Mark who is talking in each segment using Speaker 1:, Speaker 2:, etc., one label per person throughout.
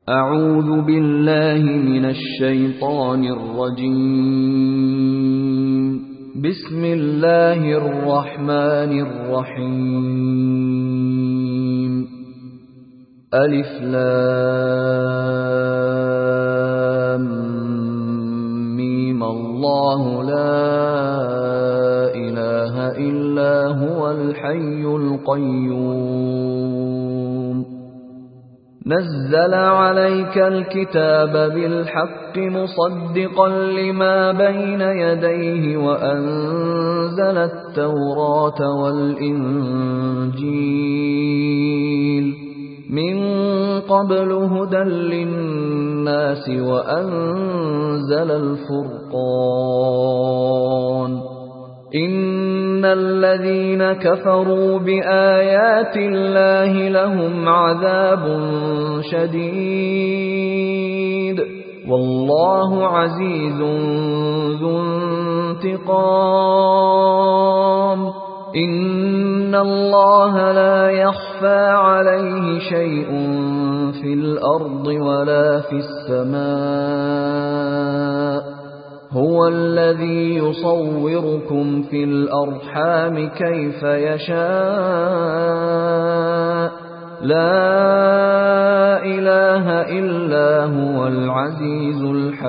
Speaker 1: أعوذ بالله من الشيطان الرجيم. بسم الله الرحمن الرحيم. ألف لام ميم. الله لا إله إلا هو الحي القيوم. نزل عليك الكتاب بالحق مصدقا لما بين يديه وأنزل التوراة والإنجيل من قبل هدى للناس وأنزل الفرقان. إن الذين كفروا بآيات الله لهم عذاب شديد والله عزيز ذو انتقام. إن الله لا يخفى عليه شيء في الأرض ولا في السماء. هو الذي يصوركم في الأرحام كيف يشاء. لا إله إلا هو العزيز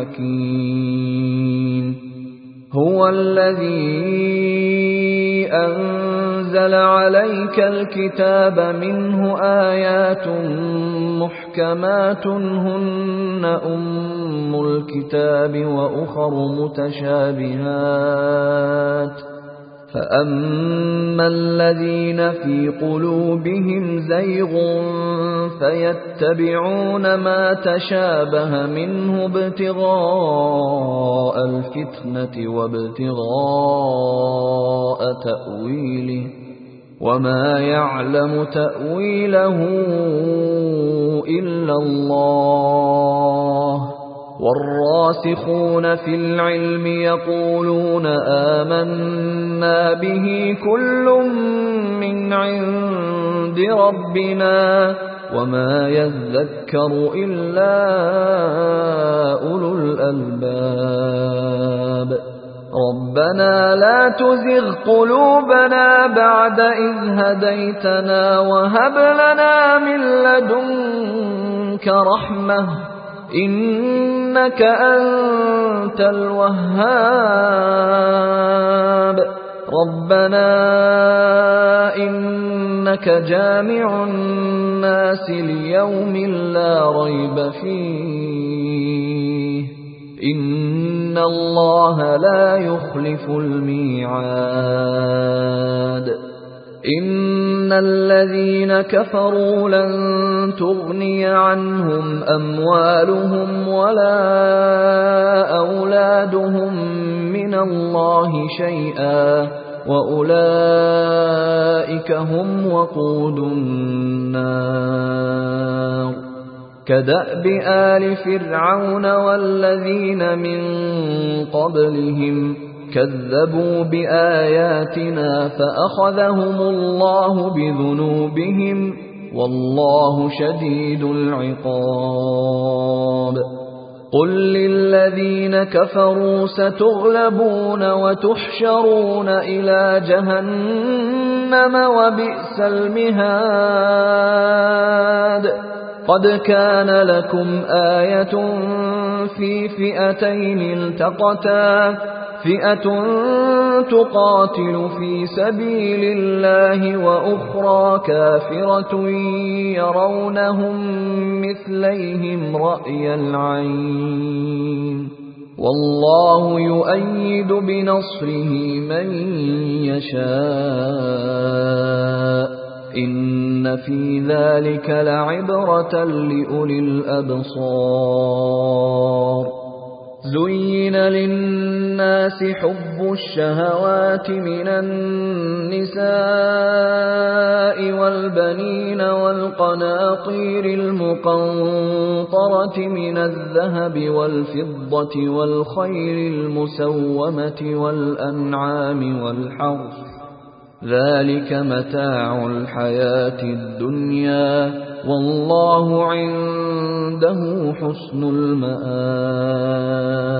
Speaker 1: الحكيم. هو الذي أنزل عليك الكتاب منه آيات محكمات هن أم الكتاب وأخر متشابهات. فأما الذين في قلوبهم زيغ فيتبعون ما تشابه منه ابتغاء الفتنة وابتغاء تأويله وما يعلم تأويله إلا الله. والراسخون في العلم يقولون آمنا به كل من عند ربنا وما يذكر إلا أولو الألباب. ربنا لا تزغ قلوبنا بعد إذ هديتنا وهب لنا من لدنك رحمة إنك أنت الوهاب. ربنا إنك جامع الناس ليوم لا ريب فيه إن الله لا يخلف الميعاد. إن الذين كفروا لن تغني عنهم أموالهم ولا أولادهم من الله شيئا وأولئك هم وقود النار. كدأب آل فرعون والذين من قبلهم كذبوا بآياتنا فأخذهم الله بذنوبهم والله شديد العقاب. قل للذين كفروا ستغلبون وتحشرون إلى جهنم وبئس المهاد. قد كان لكم آية في فئتين التقتا فئة تقاتل في سبيل الله وأخرى كافرة يرونهم مثليهم رأي العين والله يؤيد بنصره من يشاء. إن في ذلك لعبرة لأولي الأبصار. زين للناس حب الشهوات من النساء والبنين والقناطير المقنطرة من الذهب والفضة والخيل المسومة والأنعام والحرث ذلك متاع الحياة الدنيا वल्लाहु इंदहु हुस्नुल मआब।